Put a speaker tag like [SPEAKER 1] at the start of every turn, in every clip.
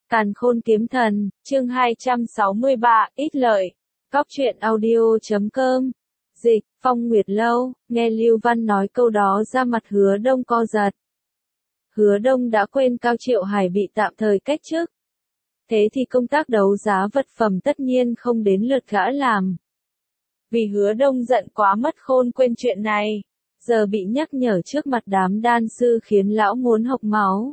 [SPEAKER 1] Càn Khôn Kiếm Thần, chương 263, ít lợi. Cóc truyện audio.com. Dịch, Phong Nguyệt Lâu, nghe Lưu Văn nói câu đó ra mặt Hứa Đông co giật. Hứa Đông đã quên Cao Triệu Hải bị tạm thời cách chức. Thế thì công tác đấu giá vật phẩm tất nhiên không đến lượt gã làm. Vì Hứa Đông giận quá mất khôn quên chuyện này, giờ bị nhắc nhở trước mặt đám đan sư khiến lão muốn hộc máu.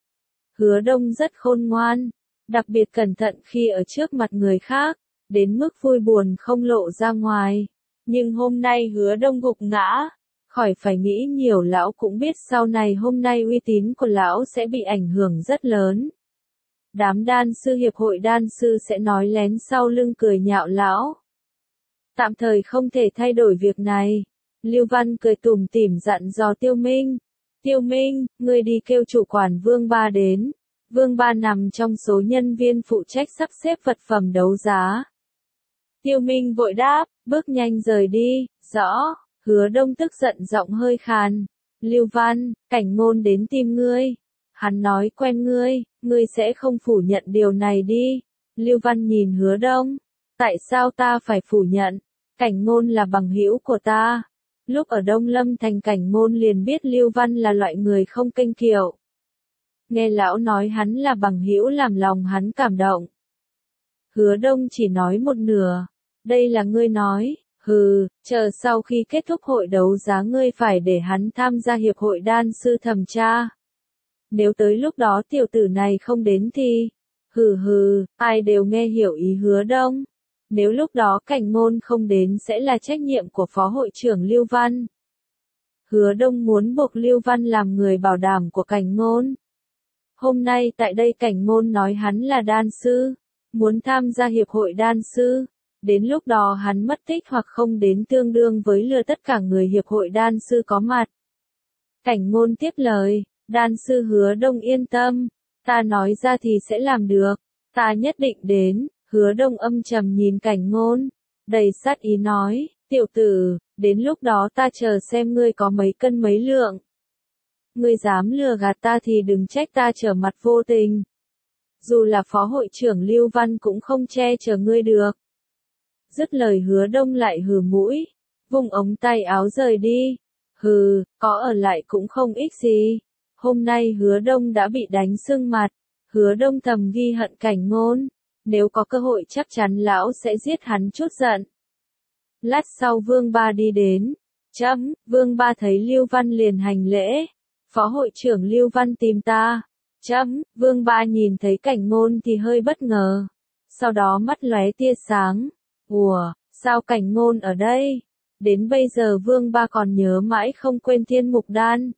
[SPEAKER 1] Hứa Đông rất khôn ngoan, đặc biệt cẩn thận khi ở trước mặt người khác, đến mức vui buồn không lộ ra ngoài. Nhưng hôm nay Hứa Đông gục ngã, khỏi phải nghĩ nhiều, lão cũng biết sau này hôm nay uy tín của lão sẽ bị ảnh hưởng rất lớn. Đám đan sư hiệp hội đan sư sẽ nói lén sau lưng cười nhạo lão. Tạm thời không thể thay đổi việc này. Lưu Văn cười tủm tỉm dặn dò Tiêu Minh. Tiêu Minh, ngươi đi kêu chủ quản Vương Ba đến. Vương Ba nằm trong số nhân viên phụ trách sắp xếp vật phẩm đấu giá. Tiêu Minh vội đáp, bước nhanh rời đi. Rõ. Hứa Đông tức giận giọng hơi khàn. Lưu Văn, Cảnh Ngôn đến tìm ngươi. Hắn nói quen ngươi, ngươi sẽ không phủ nhận điều này đi. Lưu Văn nhìn Hứa Đông. Tại sao ta phải phủ nhận? Cảnh Ngôn là bằng hữu của ta. Lúc ở Đông Lâm Thành, Cảnh Ngôn liền biết Lưu Văn là loại người không kênh kiệu. Nghe lão nói hắn là bằng hữu làm lòng hắn cảm động. Hứa Đông chỉ nói một nửa. Đây là ngươi nói, hừ, chờ sau khi kết thúc hội đấu giá ngươi phải để hắn tham gia hiệp hội đan sư thẩm tra. Nếu tới lúc đó tiểu tử này không đến thì, hừ, ai đều nghe hiểu ý Hứa Đông. Nếu lúc đó Cảnh Ngôn không đến sẽ là trách nhiệm của Phó hội trưởng Lưu Văn. Hứa Đông muốn buộc Lưu Văn làm người bảo đảm của Cảnh Ngôn. Hôm nay tại đây Cảnh Ngôn nói hắn là đan sư, muốn tham gia hiệp hội đan sư. Đến lúc đó hắn mất tích hoặc không đến tương đương với lừa tất cả người hiệp hội đan sư có mặt. Cảnh Ngôn tiếp lời, đan sư Hứa Đông yên tâm, ta nói ra thì sẽ làm được, ta nhất định đến. Hứa Đông âm trầm nhìn Cảnh Ngôn, đầy sát ý nói, tiểu tử, đến lúc đó ta chờ xem ngươi có mấy cân mấy lượng. Ngươi dám lừa gạt ta thì đừng trách ta trở mặt vô tình. Dù là Phó hội trưởng Lưu Văn cũng không che chở ngươi được. Dứt lời Hứa Đông lại hừ mũi, vùng ống tay áo rời đi. Hừ, có ở lại cũng không ích gì. Hôm nay Hứa Đông đã bị đánh sưng mặt. Hứa Đông thầm ghi hận Cảnh Ngôn. Nếu có cơ hội chắc chắn lão sẽ giết hắn chút giận. Lát sau Vương Ba đi đến. Vương Ba thấy Lưu Văn liền hành lễ. Phó hội trưởng Lưu Văn tìm ta. Vương Ba nhìn thấy Cảnh Ngôn thì hơi bất ngờ. Sau đó mắt lóe tia sáng. Ủa, sao Cảnh Ngôn ở đây? Đến bây giờ Vương Ba còn nhớ mãi không quên Thiên Mục Đan.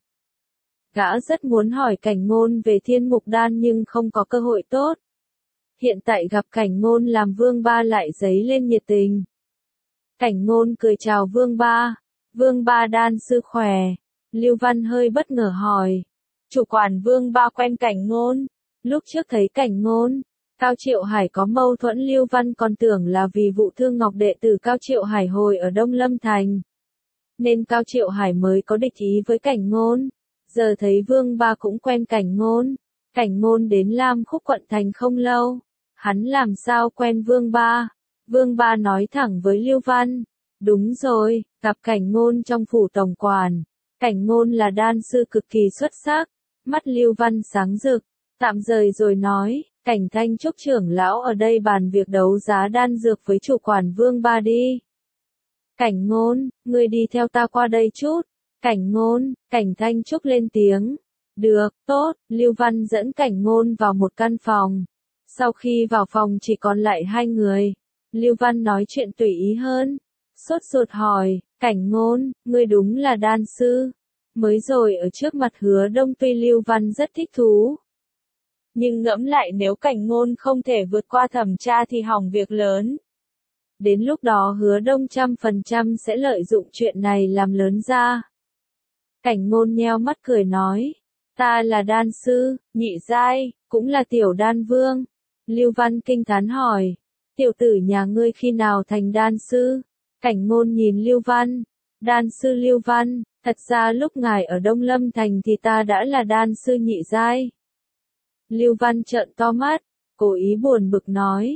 [SPEAKER 1] Gã rất muốn hỏi Cảnh Ngôn về Thiên Mục Đan nhưng không có cơ hội tốt. Hiện tại gặp Cảnh Ngôn làm Vương Ba lại dấy lên nhiệt tình. Cảnh Ngôn cười chào Vương Ba. Vương Ba đan sư khỏe. Lưu Văn hơi bất ngờ hỏi. Chủ quản Vương Ba quen Cảnh Ngôn. Lúc trước thấy Cảnh Ngôn, Cao Triệu Hải có mâu thuẫn, Lưu Văn còn tưởng là vì vụ thương ngọc đệ tử Cao Triệu Hải hồi ở Đông Lâm Thành. Nên Cao Triệu Hải mới có địch ý với Cảnh Ngôn. Giờ thấy Vương Ba cũng quen Cảnh Ngôn. Cảnh Ngôn đến Lam Khúc quận thành không lâu. Hắn làm sao quen Vương Ba? Vương Ba nói thẳng với Lưu Văn. Đúng rồi, gặp Cảnh Ngôn trong phủ tổng quản. Cảnh Ngôn là đan sư cực kỳ xuất sắc. Mắt Lưu Văn sáng rực. Tạm rời rồi nói, Cảnh Thanh Trúc trưởng lão ở đây bàn việc đấu giá đan dược với chủ quản Vương Ba đi. Cảnh Ngôn, ngươi đi theo ta qua đây chút. Cảnh Ngôn, Cảnh Thanh Trúc lên tiếng. Được, tốt, Lưu Văn dẫn Cảnh Ngôn vào một căn phòng. Sau khi vào phòng chỉ còn lại hai người. Lưu Văn nói chuyện tùy ý hơn. Sốt ruột hỏi, Cảnh Ngôn, ngươi đúng là đan sư. Mới rồi ở trước mặt Hứa Đông tuy Lưu Văn rất thích thú. Nhưng ngẫm lại nếu Cảnh Ngôn không thể vượt qua thẩm tra thì hỏng việc lớn. Đến lúc đó Hứa Đông 100% sẽ lợi dụng chuyện này làm lớn ra. Cảnh Ngôn nheo mắt cười nói, ta là đan sư, nhị giai, cũng là tiểu đan vương. Lưu Văn kinh thán hỏi, tiểu tử nhà ngươi khi nào thành đan sư? Cảnh Ngôn nhìn Lưu Văn, đan sư Lưu Văn, thật ra lúc ngài ở Đông Lâm Thành thì ta đã là đan sư nhị giai. Lưu Văn trợn to mắt, cố ý buồn bực nói.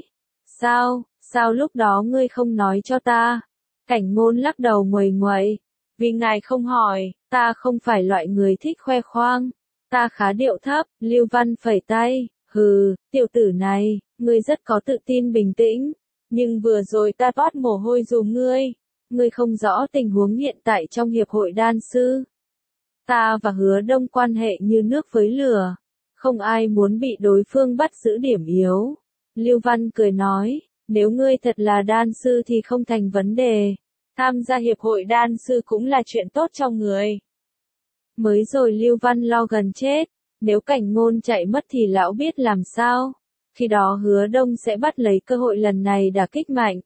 [SPEAKER 1] Sao lúc đó ngươi không nói cho ta? Cảnh Ngôn lắc đầu nguầy nguậy. Vì ngài không hỏi, ta không phải loại người thích khoe khoang. Ta khá điệu thấp, Lưu Văn phẩy tay. Hừ, tiểu tử này, ngươi rất có tự tin bình tĩnh. Nhưng vừa rồi ta toát mồ hôi dùm ngươi. Ngươi không rõ tình huống hiện tại trong hiệp hội đan sư. Ta và Hứa Đông quan hệ như nước với lửa. Không ai muốn bị đối phương bắt giữ điểm yếu. Lưu Văn cười nói, nếu ngươi thật là đan sư thì không thành vấn đề. Tham gia hiệp hội đan sư cũng là chuyện tốt cho người. Mới rồi Lưu Văn lo gần chết. Nếu Cảnh Ngôn chạy mất thì lão biết làm sao. Khi đó Hứa Đông sẽ bắt lấy cơ hội lần này đả kích mạnh.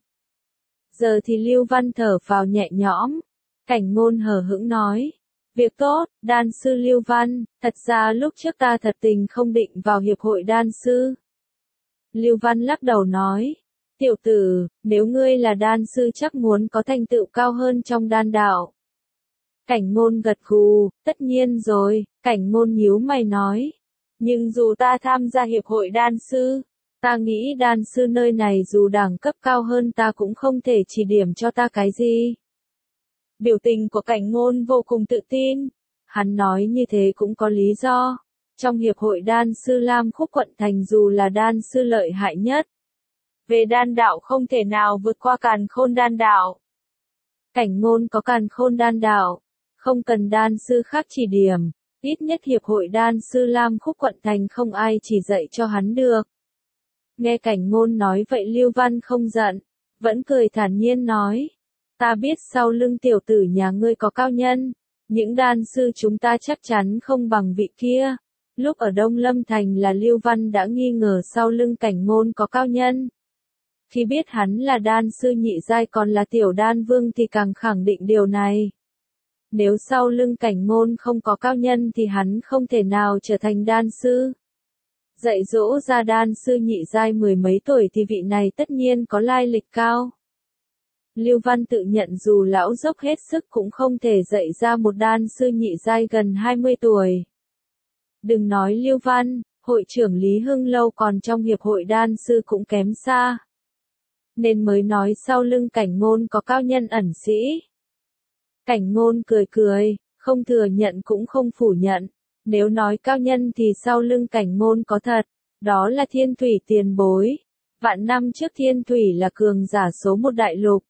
[SPEAKER 1] Giờ thì Lưu Văn thở phào nhẹ nhõm. Cảnh Ngôn hờ hững nói. Việc tốt, đan sư Lưu Văn, thật ra lúc trước ta thật tình không định vào hiệp hội đan sư. Lưu Văn lắc đầu nói. Tiểu tử, nếu ngươi là đan sư chắc muốn có thành tựu cao hơn trong đan đạo. Cảnh Ngôn gật gù, tất nhiên rồi, Cảnh Ngôn nhíu mày nói. Nhưng dù ta tham gia hiệp hội đan sư, ta nghĩ đan sư nơi này dù đẳng cấp cao hơn ta cũng không thể chỉ điểm cho ta cái gì. Biểu tình của Cảnh Ngôn vô cùng tự tin. Hắn nói như thế cũng có lý do. Trong hiệp hội đan sư Lam Khúc quận thành dù là đan sư lợi hại nhất. Về đan đạo không thể nào vượt qua Càn Khôn đan đạo. Cảnh Ngôn có Càn Khôn đan đạo. Không cần đan sư khác chỉ điểm. Ít nhất hiệp hội đan sư Lam Khúc quận thành không ai chỉ dạy cho hắn được. Nghe Cảnh Ngôn nói vậy Lưu Văn không giận. Vẫn cười thản nhiên nói. Ta biết sau lưng tiểu tử nhà ngươi có cao nhân. Những đan sư chúng ta chắc chắn không bằng vị kia. Lúc ở Đông Lâm Thành là Lưu Văn đã nghi ngờ sau lưng Cảnh Ngôn có cao nhân. Khi biết hắn là đan sư nhị giai còn là tiểu đan vương thì càng khẳng định điều này. Nếu sau lưng Cảnh Ngôn không có cao nhân thì hắn không thể nào trở thành đan sư. Dạy dỗ ra đan sư nhị giai mười mấy tuổi thì vị này tất nhiên có lai lịch cao. Lưu Văn tự nhận dù lão dốc hết sức cũng không thể dạy ra một đan sư nhị giai gần 20 tuổi. Đừng nói Lưu Văn, hội trưởng Lý Hưng Lâu còn trong hiệp hội đan sư cũng kém xa. Nên mới nói sau lưng Cảnh Ngôn có cao nhân ẩn sĩ. Cảnh Ngôn cười cười, không thừa nhận cũng không phủ nhận. Nếu nói cao nhân thì sau lưng Cảnh Ngôn có thật, đó là Thiên Thủy tiền bối. Vạn năm trước Thiên Thủy là cường giả số một đại lục.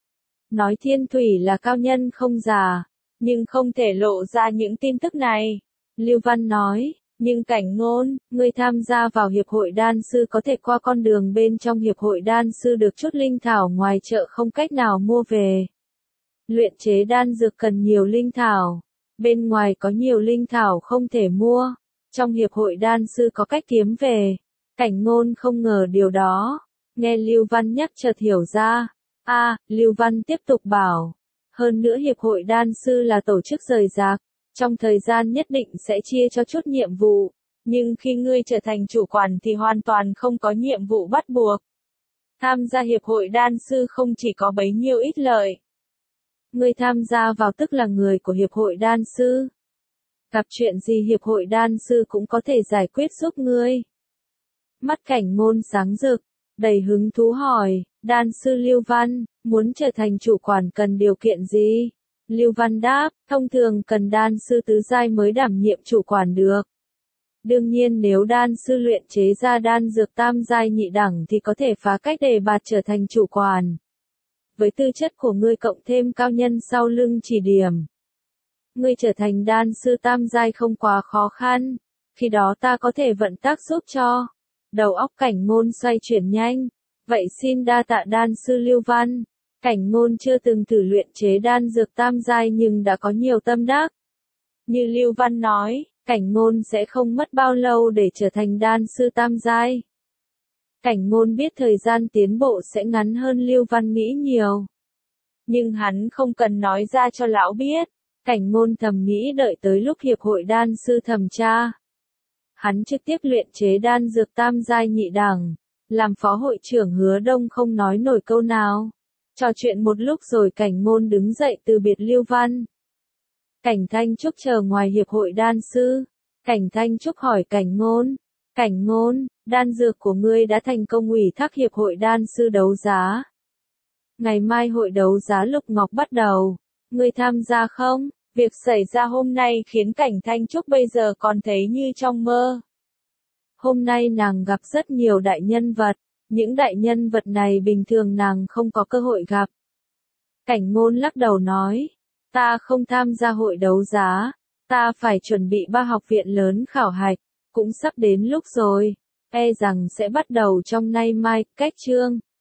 [SPEAKER 1] Nói Thiên Thủy là cao nhân không giả, nhưng không thể lộ ra những tin tức này. Lưu Văn nói, nhưng Cảnh Ngôn, ngươi tham gia vào hiệp hội đan sư có thể qua con đường bên trong hiệp hội đan sư được chút linh thảo ngoài chợ không cách nào mua về. Luyện chế đan dược cần nhiều linh thảo, bên ngoài có nhiều linh thảo không thể mua, trong hiệp hội đan sư có cách kiếm về. Cảnh Ngôn không ngờ điều đó, nghe Lưu Văn nhắc chợt hiểu ra. Lưu Văn tiếp tục bảo, hơn nữa hiệp hội đan sư là tổ chức rời rạc, trong thời gian nhất định sẽ chia cho chút nhiệm vụ, nhưng khi ngươi trở thành chủ quản thì hoàn toàn không có nhiệm vụ bắt buộc. Tham gia hiệp hội đan sư không chỉ có bấy nhiêu ích lợi. Ngươi tham gia vào tức là người của hiệp hội đan sư. Gặp chuyện gì hiệp hội đan sư cũng có thể giải quyết giúp ngươi. Mắt Cảnh Ngôn sáng rực, đầy hứng thú hỏi, đan sư Lưu Văn, muốn trở thành chủ quản cần điều kiện gì? Lưu Văn đáp, thông thường cần đan sư tứ giai mới đảm nhiệm chủ quản được. Đương nhiên nếu đan sư luyện chế ra đan dược tam giai nhị đẳng thì có thể phá cách đề bạt trở thành chủ quản. Với tư chất của ngươi cộng thêm cao nhân sau lưng chỉ điểm, ngươi trở thành đan sư tam giai không quá khó khăn, khi đó ta có thể vận tác giúp cho. Đầu óc Cảnh Ngôn xoay chuyển nhanh, vậy xin đa tạ đan sư Lưu Văn. Cảnh Ngôn chưa từng thử luyện chế đan dược tam giai nhưng đã có nhiều tâm đắc. Như Lưu Văn nói, Cảnh Ngôn sẽ không mất bao lâu để trở thành đan sư tam giai. Cảnh Ngôn biết thời gian tiến bộ sẽ ngắn hơn Lưu Văn nghĩ nhiều. Nhưng hắn không cần nói ra cho lão biết. Cảnh Ngôn thầm nghĩ đợi tới lúc hiệp hội đan sư thẩm tra. Hắn trực tiếp luyện chế đan dược tam giai nhị đẳng. Làm phó hội trưởng Hứa Đông không nói nổi câu nào. Trò chuyện một lúc rồi Cảnh Ngôn đứng dậy từ biệt Lưu Văn. Cảnh Thanh Trúc chờ ngoài hiệp hội đan sư. Cảnh Thanh Trúc hỏi Cảnh Ngôn, Cảnh Ngôn, đan dược của ngươi đã thành công ủy thác hiệp hội đan sư đấu giá. Ngày mai hội đấu giá Lục Ngọc bắt đầu. Ngươi tham gia không? Việc xảy ra hôm nay khiến Cảnh Thanh Trúc bây giờ còn thấy như trong mơ. Hôm nay nàng gặp rất nhiều đại nhân vật. Những đại nhân vật này bình thường nàng không có cơ hội gặp. Cảnh Ngôn lắc đầu nói. Ta không tham gia hội đấu giá. Ta phải chuẩn bị 3 học viện lớn khảo hạch. Cũng sắp đến lúc rồi. E rằng sẽ bắt đầu trong nay mai, cách chương.